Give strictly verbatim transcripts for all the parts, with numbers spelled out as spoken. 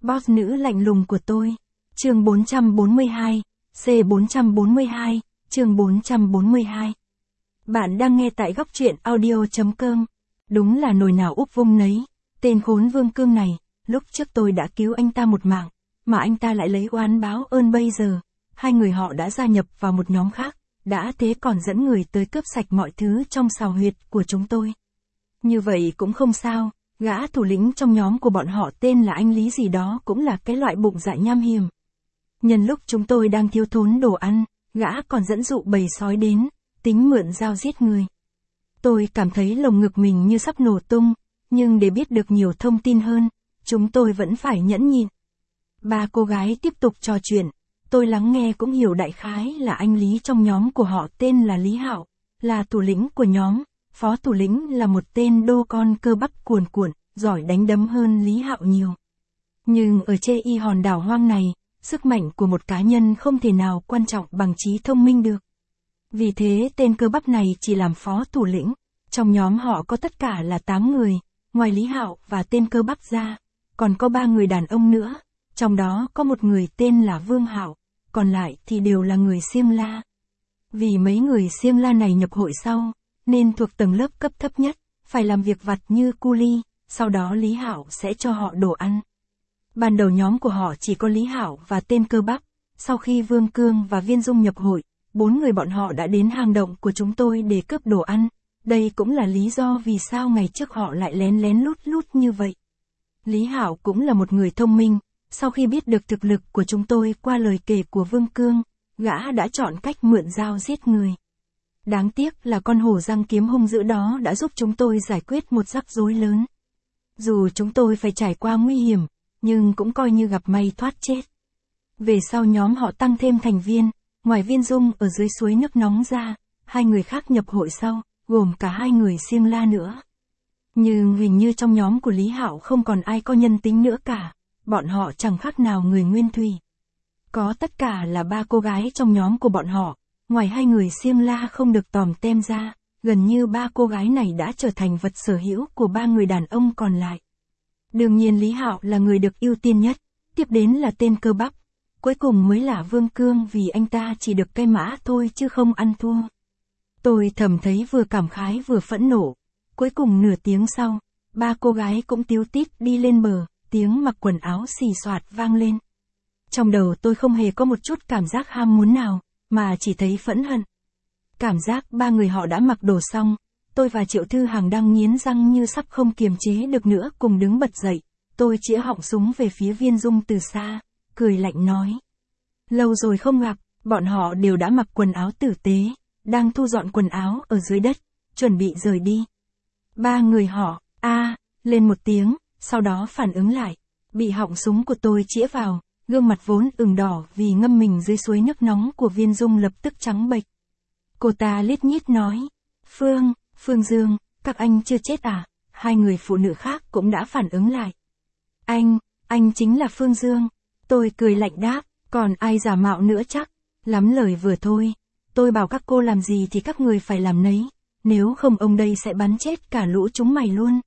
Boss nữ lạnh lùng của tôi. Chương bốn trăm bốn mươi hai, C bốn trăm bốn mươi hai, chương bốn trăm bốn mươi hai. Bạn đang nghe tại góc truyện audio chấm com. Đúng là nồi nào úp vung nấy, tên khốn Vương Cương này, lúc trước tôi đã cứu anh ta một mạng, mà anh ta lại lấy oán báo ơn bây giờ. Hai người họ đã gia nhập vào một nhóm khác, đã thế còn dẫn người tới cướp sạch mọi thứ trong sào huyệt của chúng tôi. Như vậy cũng không sao, gã thủ lĩnh trong nhóm của bọn họ tên là anh Lý gì đó cũng là cái loại bụng dạ nham hiểm. Nhân lúc chúng tôi đang thiếu thốn đồ ăn, gã còn dẫn dụ bầy sói đến, tính mượn dao giết người. Tôi cảm thấy lồng ngực mình như sắp nổ tung, nhưng để biết được nhiều thông tin hơn, chúng tôi vẫn phải nhẫn nhịn. Ba cô gái tiếp tục trò chuyện, tôi lắng nghe cũng hiểu đại khái là anh Lý trong nhóm của họ tên là Lý Hạo, là thủ lĩnh của nhóm, phó thủ lĩnh là một tên đô con cơ bắp cuồn cuộn, giỏi đánh đấm hơn Lý Hạo nhiều. Nhưng ở trên y hòn đảo hoang này, sức mạnh của một cá nhân không thể nào quan trọng bằng trí thông minh được. Vì thế tên cơ bắp này chỉ làm phó thủ lĩnh, trong nhóm họ có tất cả là tám người, ngoài Lý Hạo và tên cơ bắp ra, còn có ba người đàn ông nữa, trong đó có một người tên là Vương Hạo, còn lại thì đều là người Xiêm La. Vì mấy người Xiêm La này nhập hội sau, nên thuộc tầng lớp cấp thấp nhất, phải làm việc vặt như cu li, sau đó Lý Hạo sẽ cho họ đồ ăn. Ban đầu nhóm của họ chỉ có Lý Hạo và tên cơ bắp, sau khi Vương Cương và Viên Dung nhập hội, bốn người bọn họ đã đến hang động của chúng tôi để cướp đồ ăn, đây cũng là lý do vì sao ngày trước họ lại lén lén lút lút như vậy. Lý Hạo cũng là một người thông minh, sau khi biết được thực lực của chúng tôi qua lời kể của Vương Cương, gã đã chọn cách mượn dao giết người. Đáng tiếc là con hổ răng kiếm hung dữ đó đã giúp chúng tôi giải quyết một rắc rối lớn. Dù chúng tôi phải trải qua nguy hiểm, nhưng cũng coi như gặp may thoát chết. Về sau nhóm họ tăng thêm thành viên, ngoài Viên Dung ở dưới suối nước nóng ra, hai người khác nhập hội sau, gồm cả hai người Xiêm La nữa. Nhưng hình như trong nhóm của Lý Hạo không còn ai có nhân tính nữa cả, bọn họ chẳng khác nào người nguyên thủy. Có tất cả là ba cô gái trong nhóm của bọn họ, ngoài hai người Xiêm La không được tòm tem ra, gần như ba cô gái này đã trở thành vật sở hữu của ba người đàn ông còn lại. Đương nhiên Lý Hạo là người được ưu tiên nhất, tiếp đến là tên cơ bắp, cuối cùng mới là Vương Cương vì anh ta chỉ được cây mã thôi chứ không ăn thua. Tôi thầm thấy vừa cảm khái vừa phẫn nộ, cuối cùng nửa tiếng sau, ba cô gái cũng tíu tít đi lên bờ, tiếng mặc quần áo xì xoạt vang lên. Trong đầu tôi không hề có một chút cảm giác ham muốn nào, mà chỉ thấy phẫn hận. Cảm giác ba người họ đã mặc đồ xong, tôi và Triệu Thư Hằng đang nghiến răng như sắp không kiềm chế được nữa cùng đứng bật dậy, tôi chĩa họng súng về phía Viên Dung từ xa, cười lạnh nói. Lâu rồi không gặp, bọn họ đều đã mặc quần áo tử tế, đang thu dọn quần áo ở dưới đất, chuẩn bị rời đi. Ba người họ, a lên một tiếng, sau đó phản ứng lại, bị họng súng của tôi chĩa vào, gương mặt vốn ửng đỏ vì ngâm mình dưới suối nước nóng của Viên Dung lập tức trắng bệch. Cô ta lít nhít nói, Phương, Phương Dương, các anh chưa chết à? Hai người phụ nữ khác cũng đã phản ứng lại. Anh, anh chính là Phương Dương. Tôi cười lạnh đáp, còn ai giả mạo nữa chắc, lắm lời vừa thôi. Tôi bảo các cô làm gì thì các người phải làm nấy, nếu không ông đây sẽ bắn chết cả lũ chúng mày luôn.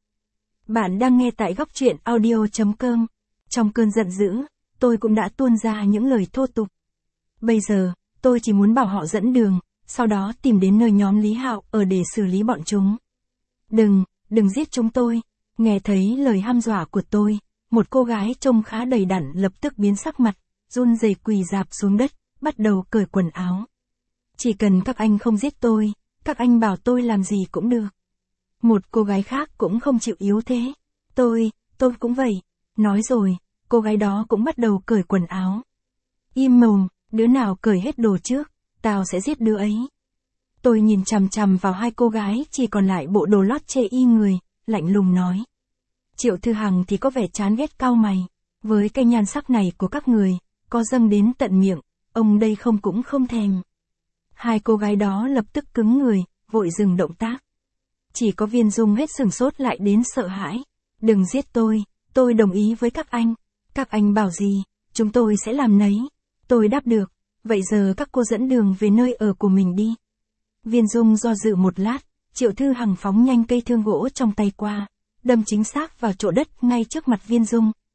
Bạn đang nghe tại góc truyện audio chấm com. Trong cơn giận dữ, tôi cũng đã tuôn ra những lời thô tục. Bây giờ, tôi chỉ muốn bảo họ dẫn đường, sau đó tìm đến nơi nhóm Lý Hạo ở để xử lý bọn chúng. Đừng, đừng giết chúng tôi. Nghe thấy lời hăm dọa của tôi, một cô gái trông khá đầy đặn lập tức biến sắc mặt, run rẩy quỳ rạp xuống đất, bắt đầu cởi quần áo. Chỉ cần các anh không giết tôi, các anh bảo tôi làm gì cũng được. Một cô gái khác cũng không chịu yếu thế. Tôi, tôi cũng vậy. Nói rồi, cô gái đó cũng bắt đầu cởi quần áo. Im mồm, đứa nào cởi hết đồ trước, tao sẽ giết đứa ấy. Tôi nhìn chằm chằm vào hai cô gái chỉ còn lại bộ đồ lót chê y người, lạnh lùng nói. Triệu Thư Hằng thì có vẻ chán ghét cau mày. Với cái nhan sắc này của các người, có dâng đến tận miệng, ông đây không cũng không thèm. Hai cô gái đó lập tức cứng người, vội dừng động tác. Chỉ có Viên Dung hết sửng sốt lại đến sợ hãi. Đừng giết tôi, tôi đồng ý với các anh. Các anh bảo gì, chúng tôi sẽ làm nấy. Tôi đáp được, vậy giờ các cô dẫn đường về nơi ở của mình đi. Viên Dung do dự một lát, Triệu Thư Hằng phóng nhanh cây thương gỗ trong tay qua, đâm chính xác vào chỗ đất ngay trước mặt Viên Dung,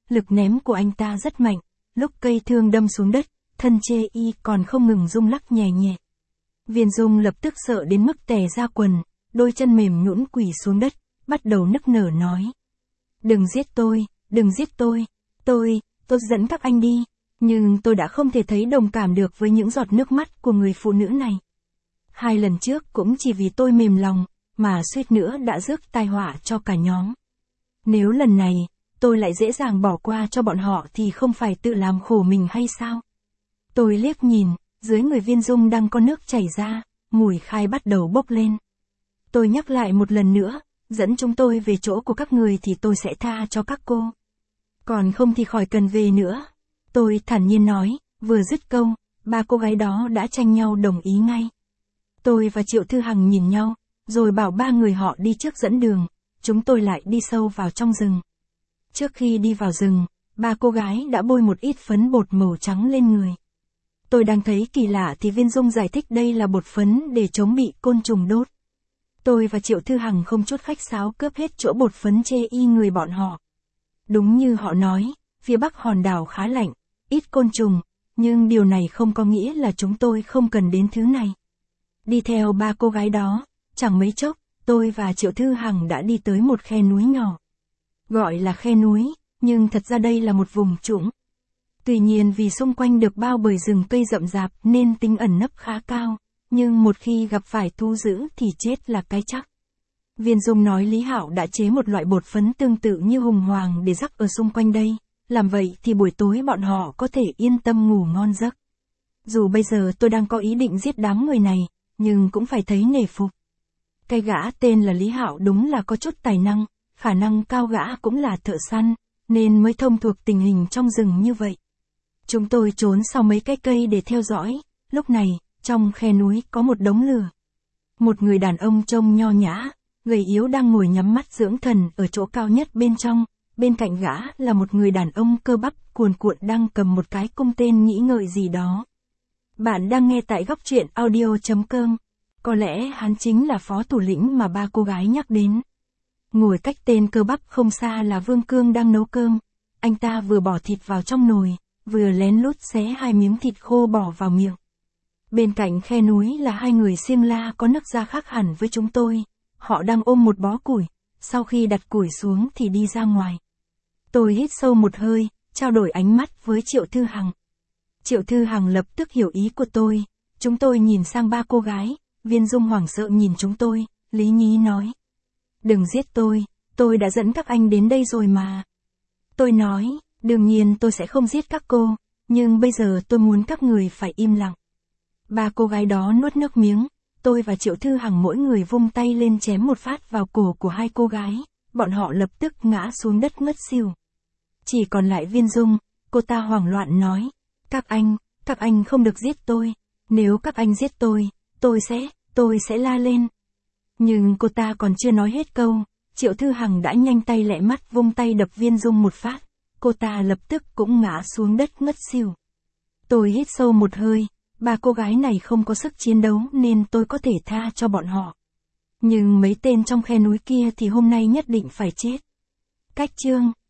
lực ném của anh ta rất mạnh, lúc cây thương đâm xuống đất, thân chê y còn không ngừng rung lắc nhẹ nhẹ. Viên Dung lập tức sợ đến mức tè ra quần, đôi chân mềm nhũn quỳ xuống đất, bắt đầu nức nở nói. Đừng giết tôi, đừng giết tôi, tôi, tôi dẫn các anh đi, nhưng tôi đã không thể thấy đồng cảm được với những giọt nước mắt của người phụ nữ này. Hai lần trước cũng chỉ vì tôi mềm lòng, mà suýt nữa đã rước tai họa cho cả nhóm. Nếu lần này, tôi lại dễ dàng bỏ qua cho bọn họ thì không phải tự làm khổ mình hay sao? Tôi liếc nhìn, dưới người Viên Dung đang có nước chảy ra, mùi khai bắt đầu bốc lên. Tôi nhắc lại một lần nữa, dẫn chúng tôi về chỗ của các người thì tôi sẽ tha cho các cô. Còn không thì khỏi cần về nữa. Tôi thản nhiên nói, vừa dứt câu, ba cô gái đó đã tranh nhau đồng ý ngay. Tôi và Triệu Thư Hằng nhìn nhau, rồi bảo ba người họ đi trước dẫn đường, chúng tôi lại đi sâu vào trong rừng. Trước khi đi vào rừng, ba cô gái đã bôi một ít phấn bột màu trắng lên người. Tôi đang thấy kỳ lạ thì Viên Dung giải thích đây là bột phấn để chống bị côn trùng đốt. Tôi và Triệu Thư Hằng không chút khách sáo cướp hết chỗ bột phấn chê y người bọn họ. Đúng như họ nói, phía bắc hòn đảo khá lạnh, ít côn trùng, nhưng điều này không có nghĩa là chúng tôi không cần đến thứ này. Đi theo ba cô gái đó, chẳng mấy chốc, tôi và Triệu Thư Hằng đã đi tới một khe núi nhỏ. Gọi là khe núi, nhưng thật ra đây là một vùng trũng. Tuy nhiên vì xung quanh được bao bởi rừng cây rậm rạp nên tính ẩn nấp khá cao, nhưng một khi gặp phải thú dữ thì chết là cái chắc. Viên Dung nói Lý Hạo đã chế một loại bột phấn tương tự như hùng hoàng để rắc ở xung quanh đây, làm vậy thì buổi tối bọn họ có thể yên tâm ngủ ngon giấc. Dù bây giờ tôi đang có ý định giết đám người này, nhưng cũng phải thấy nể phục. Cái gã tên là Lý Hạo đúng là có chút tài năng, khả năng cao gã cũng là thợ săn, nên mới thông thuộc tình hình trong rừng như vậy. Chúng tôi trốn sau mấy cái cây để theo dõi, lúc này, trong khe núi có một đống lửa. Một người đàn ông trông nho nhã, gầy yếu đang ngồi nhắm mắt dưỡng thần ở chỗ cao nhất bên trong, bên cạnh gã là một người đàn ông cơ bắp cuồn cuộn đang cầm một cái cung tên nghĩ ngợi gì đó. Bạn đang nghe tại góc truyện audio chấm com. Có lẽ hắn chính là phó thủ lĩnh mà ba cô gái nhắc đến. Ngồi cách tên cơ bắp không xa là Vương Cương đang nấu cơm. Anh ta vừa bỏ thịt vào trong nồi, vừa lén lút xé hai miếng thịt khô bỏ vào miệng. Bên cạnh khe núi là hai người Xiêm La có nước da khác hẳn với chúng tôi. Họ đang ôm một bó củi, sau khi đặt củi xuống thì đi ra ngoài. Tôi hít sâu một hơi, trao đổi ánh mắt với Triệu Thư Hằng. Triệu Thư Hằng lập tức hiểu ý của tôi. Chúng tôi nhìn sang ba cô gái, Viên Dung hoảng sợ nhìn chúng tôi, Lý Nhí nói. Đừng giết tôi, tôi đã dẫn các anh đến đây rồi mà. Tôi nói, đương nhiên tôi sẽ không giết các cô, nhưng bây giờ tôi muốn các người phải im lặng. Ba cô gái đó nuốt nước miếng, tôi và Triệu Thư Hằng mỗi người vung tay lên chém một phát vào cổ của hai cô gái, bọn họ lập tức ngã xuống đất ngất xỉu. Chỉ còn lại Viên Dung, cô ta hoảng loạn nói, các anh, các anh không được giết tôi, nếu các anh giết tôi, tôi sẽ, tôi sẽ la lên. Nhưng cô ta còn chưa nói hết câu, Triệu Thư Hằng đã nhanh tay lẹ mắt vung tay đập Viên Dung một phát, cô ta lập tức cũng ngã xuống đất ngất xỉu. Tôi hít sâu một hơi, ba cô gái này không có sức chiến đấu nên tôi có thể tha cho bọn họ. Nhưng mấy tên trong khe núi kia thì hôm nay nhất định phải chết. Cách chương